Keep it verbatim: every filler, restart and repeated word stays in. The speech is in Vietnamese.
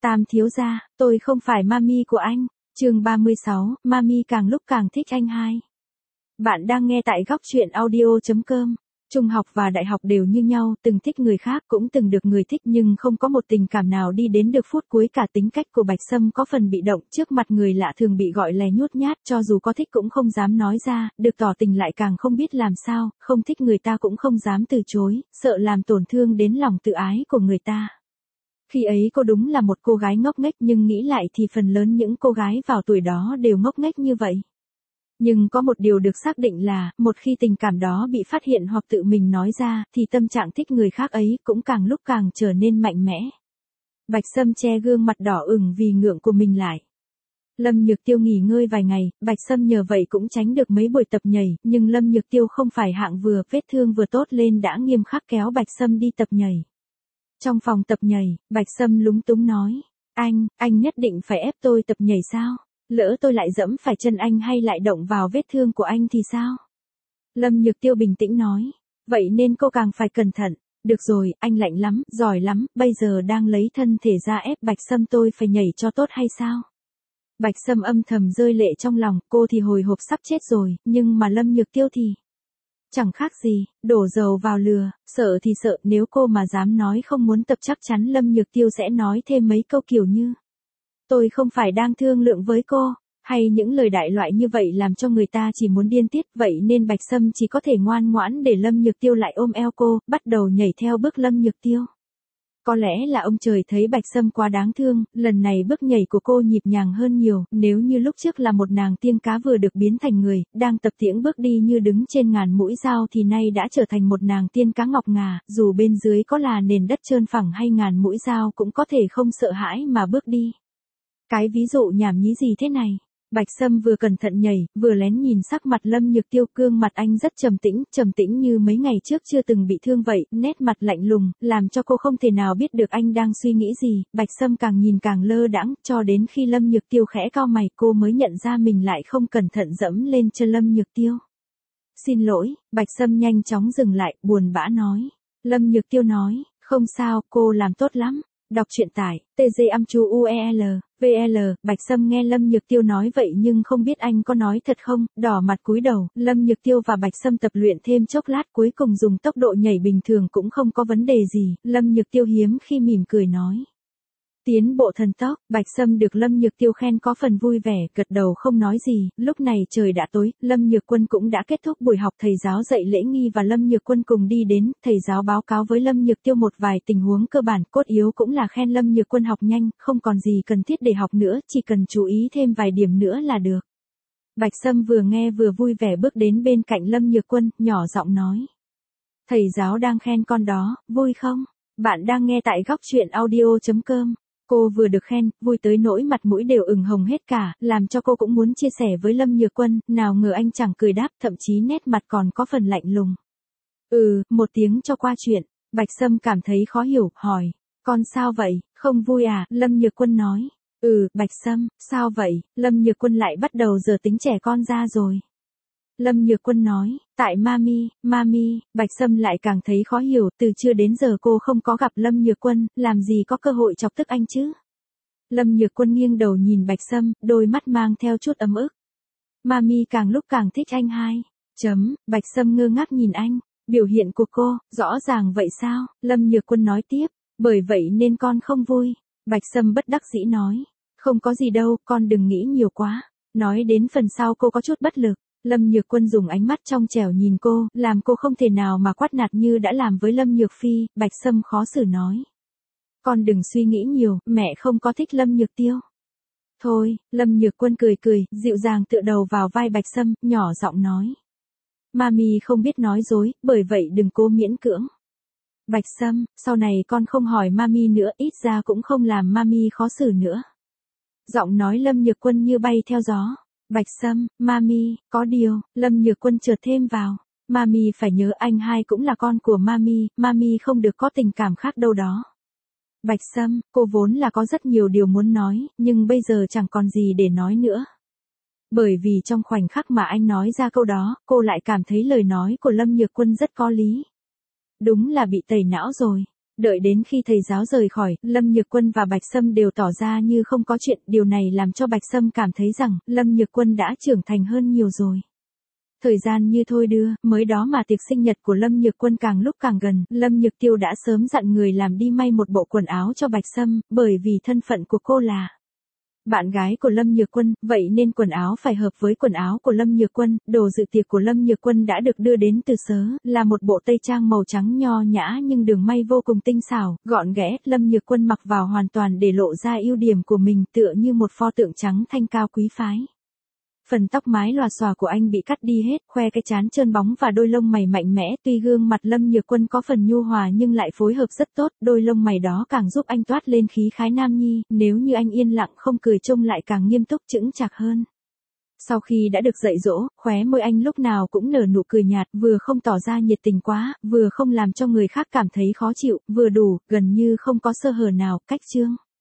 Tam thiếu gia, tôi không phải mami của anh. Chương ba mươi sáu, mami càng lúc càng thích anh hai. Bạn đang nghe tại góc truyện audio chấm com. Trung học và đại học đều như nhau, từng thích người khác cũng từng được người thích nhưng không có một tình cảm nào đi đến được phút cuối cả. Tính cách của Bạch Sâm có phần bị động, trước mặt người lạ thường bị gọi lè nhút nhát, cho dù có thích cũng không dám nói ra, được tỏ tình lại càng không biết làm sao, không thích người ta cũng không dám từ chối, sợ làm tổn thương đến lòng tự ái của người ta. Khi ấy cô đúng là một cô gái ngốc nghếch, nhưng nghĩ lại thì phần lớn những cô gái vào tuổi đó đều ngốc nghếch như vậy. Nhưng có một điều được xác định là, một khi tình cảm đó bị phát hiện hoặc tự mình nói ra, thì tâm trạng thích người khác ấy cũng càng lúc càng trở nên mạnh mẽ. Bạch Sâm che gương mặt đỏ ửng vì ngượng của mình lại. Lâm Nhược Tiêu nghỉ ngơi vài ngày, Bạch Sâm nhờ vậy cũng tránh được mấy buổi tập nhảy, nhưng Lâm Nhược Tiêu không phải hạng vừa, vết thương vừa tốt lên đã nghiêm khắc kéo Bạch Sâm đi tập nhảy. Trong phòng tập nhảy, Bạch Sâm lúng túng nói, anh, anh nhất định phải ép tôi tập nhảy sao? Lỡ tôi lại dẫm phải chân anh hay lại động vào vết thương của anh thì sao? Lâm Nhược Tiêu bình tĩnh nói, vậy nên cô càng phải cẩn thận. Được rồi, anh lạnh lắm, giỏi lắm, bây giờ đang lấy thân thể ra ép Bạch Sâm, tôi phải nhảy cho tốt hay sao? Bạch Sâm âm thầm rơi lệ trong lòng, cô thì hồi hộp sắp chết rồi, nhưng mà Lâm Nhược Tiêu thì chẳng khác gì, đổ dầu vào lửa, sợ thì sợ, nếu cô mà dám nói không muốn tập chắc chắn Lâm Nhược Tiêu sẽ nói thêm mấy câu kiểu như, tôi không phải đang thương lượng với cô, hay những lời đại loại như vậy làm cho người ta chỉ muốn điên tiết. Vậy nên Bạch Sâm chỉ có thể ngoan ngoãn để Lâm Nhược Tiêu lại ôm eo cô, bắt đầu nhảy theo bước Lâm Nhược Tiêu. Có lẽ là ông trời thấy Bạch Sâm quá đáng thương, lần này bước nhảy của cô nhịp nhàng hơn nhiều, nếu như lúc trước là một nàng tiên cá vừa được biến thành người, đang tập tiễng bước đi như đứng trên ngàn mũi dao thì nay đã trở thành một nàng tiên cá ngọc ngà, dù bên dưới có là nền đất trơn phẳng hay ngàn mũi dao cũng có thể không sợ hãi mà bước đi. Cái ví dụ nhảm nhí gì thế này? Bạch Sâm vừa cẩn thận nhảy, vừa lén nhìn sắc mặt Lâm Nhược Tiêu, gương mặt anh rất trầm tĩnh, trầm tĩnh như mấy ngày trước chưa từng bị thương vậy, nét mặt lạnh lùng, làm cho cô không thể nào biết được anh đang suy nghĩ gì. Bạch Sâm càng nhìn càng lơ đãng, cho đến khi Lâm Nhược Tiêu khẽ cau mày, cô mới nhận ra mình lại không cẩn thận dẫm lên chân Lâm Nhược Tiêu. Xin lỗi, Bạch Sâm nhanh chóng dừng lại, buồn bã nói. Lâm Nhược Tiêu nói, không sao, cô làm tốt lắm. Đọc truyện tải, tê giê âm chu u e l, vê lờ, Bạch Sâm nghe Lâm Nhược Tiêu nói vậy nhưng không biết anh có nói thật không, đỏ mặt cúi đầu. Lâm Nhược Tiêu và Bạch Sâm tập luyện thêm chốc lát, cuối cùng dùng tốc độ nhảy bình thường cũng không có vấn đề gì. Lâm Nhược Tiêu hiếm khi mỉm cười nói, tiến bộ thần tốc. Bạch Sâm được Lâm Nhược Tiêu khen có phần vui vẻ, gật đầu không nói gì. Lúc này trời đã tối, Lâm Nhược Quân cũng đã kết thúc buổi học, thầy giáo dạy lễ nghi và Lâm Nhược Quân cùng đi đến. Thầy giáo báo cáo với Lâm Nhược Tiêu một vài tình huống cơ bản, cốt yếu cũng là khen Lâm Nhược Quân học nhanh, không còn gì cần thiết để học nữa, chỉ cần chú ý thêm vài điểm nữa là được. Bạch Sâm vừa nghe vừa vui vẻ bước đến bên cạnh Lâm Nhược Quân, nhỏ giọng nói, thầy giáo đang khen con đó, vui không? Bạn đang nghe tại góc truyện audio chấm com. Cô vừa được khen, vui tới nỗi mặt mũi đều ửng hồng hết cả, làm cho cô cũng muốn chia sẻ với Lâm Nhược Quân, nào ngờ anh chẳng cười đáp, thậm chí nét mặt còn có phần lạnh lùng. Ừ, một tiếng cho qua chuyện. Bạch Sâm cảm thấy khó hiểu, hỏi, con sao vậy, không vui à? Lâm Nhược Quân nói, ừ, Bạch Sâm, sao vậy? Lâm Nhược Quân lại bắt đầu giờ tính trẻ con ra rồi. Lâm Nhược Quân nói, tại mami, mami. Bạch Sâm lại càng thấy khó hiểu, từ trưa đến giờ cô không có gặp Lâm Nhược Quân, làm gì có cơ hội chọc tức anh chứ? Lâm Nhược Quân nghiêng đầu nhìn Bạch Sâm, đôi mắt mang theo chút ấm ức. Mami càng lúc càng thích anh hai. Chấm, Bạch Sâm ngơ ngác nhìn anh, biểu hiện của cô, rõ ràng vậy sao? Lâm Nhược Quân nói tiếp, bởi vậy nên con không vui. Bạch Sâm bất đắc dĩ nói, không có gì đâu, con đừng nghĩ nhiều quá. Nói đến phần sau cô có chút bất lực. Lâm Nhược Quân dùng ánh mắt trong trẻo nhìn cô, làm cô không thể nào mà quát nạt như đã làm với Lâm Nhược Phi. Bạch Sâm khó xử nói, con đừng suy nghĩ nhiều, mẹ không có thích Lâm Nhược Tiêu. Thôi, Lâm Nhược Quân cười cười, dịu dàng tựa đầu vào vai Bạch Sâm, nhỏ giọng nói, mami không biết nói dối, bởi vậy đừng cố miễn cưỡng. Bạch Sâm, sau này con không hỏi mami nữa, ít ra cũng không làm mami khó xử nữa. Giọng nói Lâm Nhược Quân như bay theo gió. Bạch Sâm, mami, có điều, Lâm Nhược Quân chợt thêm vào, mami phải nhớ anh hai cũng là con của mami, mami không được có tình cảm khác đâu đó. Bạch Sâm, cô vốn là có rất nhiều điều muốn nói, nhưng bây giờ chẳng còn gì để nói nữa. Bởi vì trong khoảnh khắc mà anh nói ra câu đó, cô lại cảm thấy lời nói của Lâm Nhược Quân rất có lý. Đúng là bị tẩy não rồi. Đợi đến khi thầy giáo rời khỏi, Lâm Nhược Quân và Bạch Sâm đều tỏ ra như không có chuyện, điều này làm cho Bạch Sâm cảm thấy rằng, Lâm Nhược Quân đã trưởng thành hơn nhiều rồi. Thời gian như thôi đưa, mới đó mà tiệc sinh nhật của Lâm Nhược Quân càng lúc càng gần, Lâm Nhược Tiêu đã sớm dặn người làm đi may một bộ quần áo cho Bạch Sâm, bởi vì thân phận của cô là bạn gái của Lâm Nhược Quân, vậy nên quần áo phải hợp với quần áo của Lâm Nhược Quân. Đồ dự tiệc của Lâm Nhược Quân đã được đưa đến từ Sớ, là một bộ tây trang màu trắng nho nhã nhưng đường may vô cùng tinh xảo, gọn ghẽ. Lâm Nhược Quân mặc vào hoàn toàn để lộ ra ưu điểm của mình, tựa như một pho tượng trắng thanh cao quý phái. Phần tóc mái lòa xòa của anh bị cắt đi hết, khoe cái trán trơn bóng và đôi lông mày mạnh mẽ. Tuy gương mặt Lâm Nhược Quân có phần nhu hòa nhưng lại phối hợp rất tốt, đôi lông mày đó càng giúp anh toát lên khí khái nam nhi, nếu như anh yên lặng không cười trông lại càng nghiêm túc chững chạc hơn. Sau khi đã được dạy dỗ, khóe môi anh lúc nào cũng nở nụ cười nhạt, vừa không tỏ ra nhiệt tình quá, vừa không làm cho người khác cảm thấy khó chịu, vừa đủ, gần như không có sơ hở nào. Cách chương